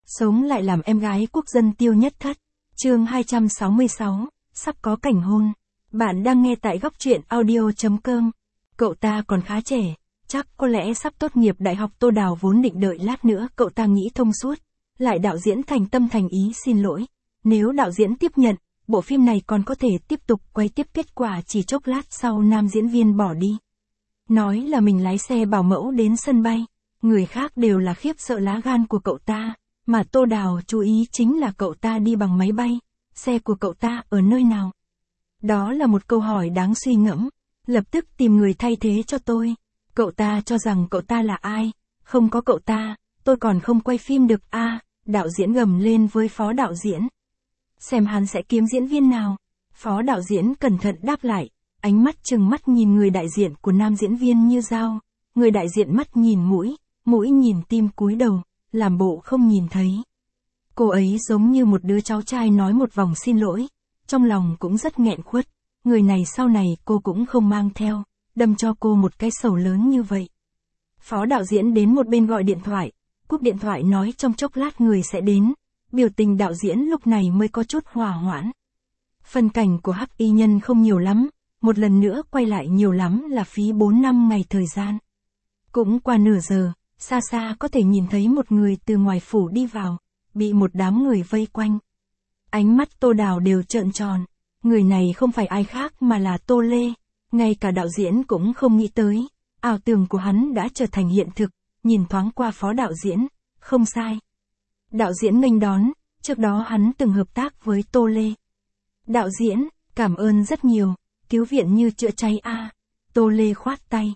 Sống lại làm em gái quốc dân Tiêu Nhất Thất. Chương 266, sắp có cảnh hôn. Bạn đang nghe tại góc truyện audio.com. Cậu ta còn khá trẻ, chắc có lẽ sắp tốt nghiệp đại học. Tô Đào vốn định đợi lát nữa cậu ta nghĩ thông suốt, lại đạo diễn thành tâm thành ý xin lỗi. Nếu đạo diễn tiếp nhận, bộ phim này còn có thể tiếp tục quay tiếp. Kết quả chỉ chốc lát sau nam diễn viên bỏ đi. Nói là mình lái xe bảo mẫu đến sân bay. Người khác đều là khiếp sợ lá gan của cậu ta, mà Tô Đào chú ý chính là cậu ta đi bằng máy bay. Xe của cậu ta ở nơi nào? Đó là một câu hỏi đáng suy ngẫm. Lập tức tìm người thay thế cho tôi. Cậu ta cho rằng cậu ta là ai? Không có cậu ta, tôi còn không quay phim được a. Đạo diễn gầm lên với phó đạo diễn. Xem hắn sẽ kiếm diễn viên nào. Phó đạo diễn cẩn thận đáp lại, ánh mắt trừng mắt nhìn người đại diện của nam diễn viên như dao. Người đại diện mắt nhìn mũi, mũi nhìn tim, cúi đầu, làm bộ không nhìn thấy. Cô ấy giống như một đứa cháu trai nói một vòng xin lỗi, trong lòng cũng rất nghẹn khuất. Người này sau này cô cũng không mang theo, đâm cho cô một cái sầu lớn như vậy. Phó đạo diễn đến một bên gọi điện thoại, cúp điện thoại nói trong chốc lát người sẽ đến. Biểu tình đạo diễn lúc này mới có chút hòa hoãn. Phân cảnh của Hắc Y Nhân không nhiều lắm, một lần nữa quay lại nhiều lắm là phí 4 năm ngày thời gian. Cũng qua nửa giờ, xa xa có thể nhìn thấy một người từ ngoài phủ đi vào, bị một đám người vây quanh. Ánh mắt Tô Đào đều trợn tròn, người này không phải ai khác mà là Tô Lê. Ngay cả đạo diễn cũng không nghĩ tới, ảo tưởng của hắn đã trở thành hiện thực. Nhìn thoáng qua phó đạo diễn, không sai. Đạo diễn nghênh đón, trước đó hắn từng hợp tác với Tô Lê. Đạo diễn, cảm ơn rất nhiều, cứu viện như chữa cháy a. Tô Lê khoát tay.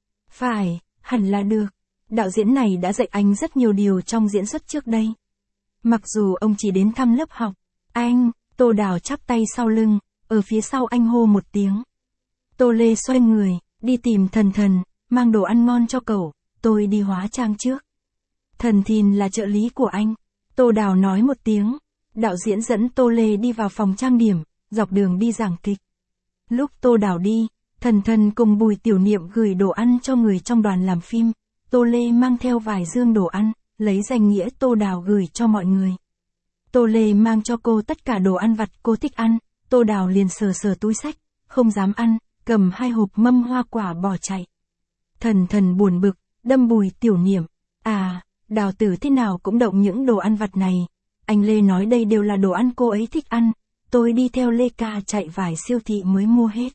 Phải, hẳn là được. Đạo diễn này đã dạy anh rất nhiều điều trong diễn xuất trước đây. Mặc dù ông chỉ đến thăm lớp học, anh, Tô Đào chắp tay sau lưng, ở phía sau anh hô một tiếng. Tô Lê xoay người, đi tìm Thần Thần, mang đồ ăn ngon cho cậu, tôi đi hóa trang trước. Thần Thìn là trợ lý của anh. Tô Đào nói một tiếng. Đạo diễn dẫn Tô Lê đi vào phòng trang điểm, dọc đường đi giảng kịch. Lúc Tô Đào đi, Thần Thần cùng Bùi Tiểu Niệm gửi đồ ăn cho người trong đoàn làm phim. Tô Lê mang theo vài dương đồ ăn, lấy danh nghĩa Tô Đào gửi cho mọi người. Tô Lê mang cho cô tất cả đồ ăn vặt cô thích ăn. Tô Đào liền sờ sờ túi xách, không dám ăn, cầm 2 hộp mâm hoa quả bỏ chạy. Thần Thần buồn bực, đâm Bùi Tiểu Niệm. À, Đào tử thế nào cũng động những đồ ăn vặt này. Anh Lê nói đây đều là đồ ăn cô ấy thích ăn. Tôi đi theo Lê ca chạy vài siêu thị mới mua hết.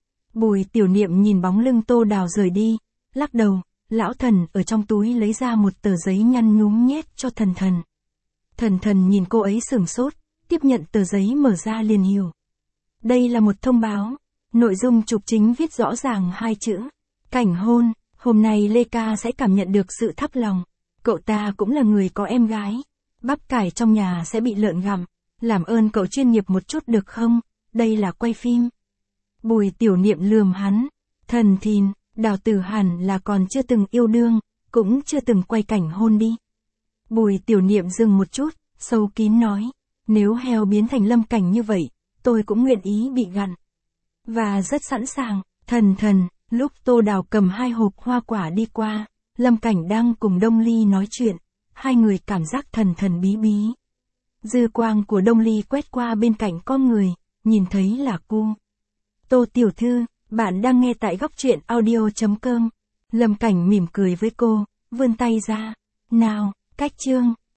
Bùi Tiểu Niệm nhìn bóng lưng Tô Đào rời đi, lắc đầu. Lão Thần ở trong túi lấy ra một tờ giấy nhăn nhúm nhét cho Thần Thần. Thần Thần nhìn cô ấy sửng sốt, tiếp nhận tờ giấy mở ra liền hiểu. Đây là một thông báo. Nội dung trục chính viết rõ ràng 2 chữ. Cảnh hôn. Hôm nay Lê ca sẽ cảm nhận được sự thắp lòng. Cậu ta cũng là người có em gái. Bắp cải trong nhà sẽ bị lợn gặm. Làm ơn cậu chuyên nghiệp một chút được không? Đây là quay phim. Bùi Tiểu Niệm lườm hắn. Thần Thìn, Đào tử hẳn là còn chưa từng yêu đương, cũng chưa từng quay cảnh hôn đi. Bùi Tiểu Niệm dừng một chút, sâu kín nói. Nếu heo biến thành Lâm Cảnh như vậy, tôi cũng nguyện ý bị gặm. Và rất sẵn sàng. Thần Thần, lúc Tô Đào cầm 2 hộp hoa quả đi qua, Lâm Cảnh đang cùng Đông Ly nói chuyện. Hai người cảm giác thần thần bí bí. Dư quang của Đông Ly quét qua bên cạnh con người, nhìn thấy là cô. Tô tiểu thư, bạn đang nghe tại góc truyện audio.com. Lâm Cảnh mỉm cười với cô, vươn tay ra. Nào, cách chương.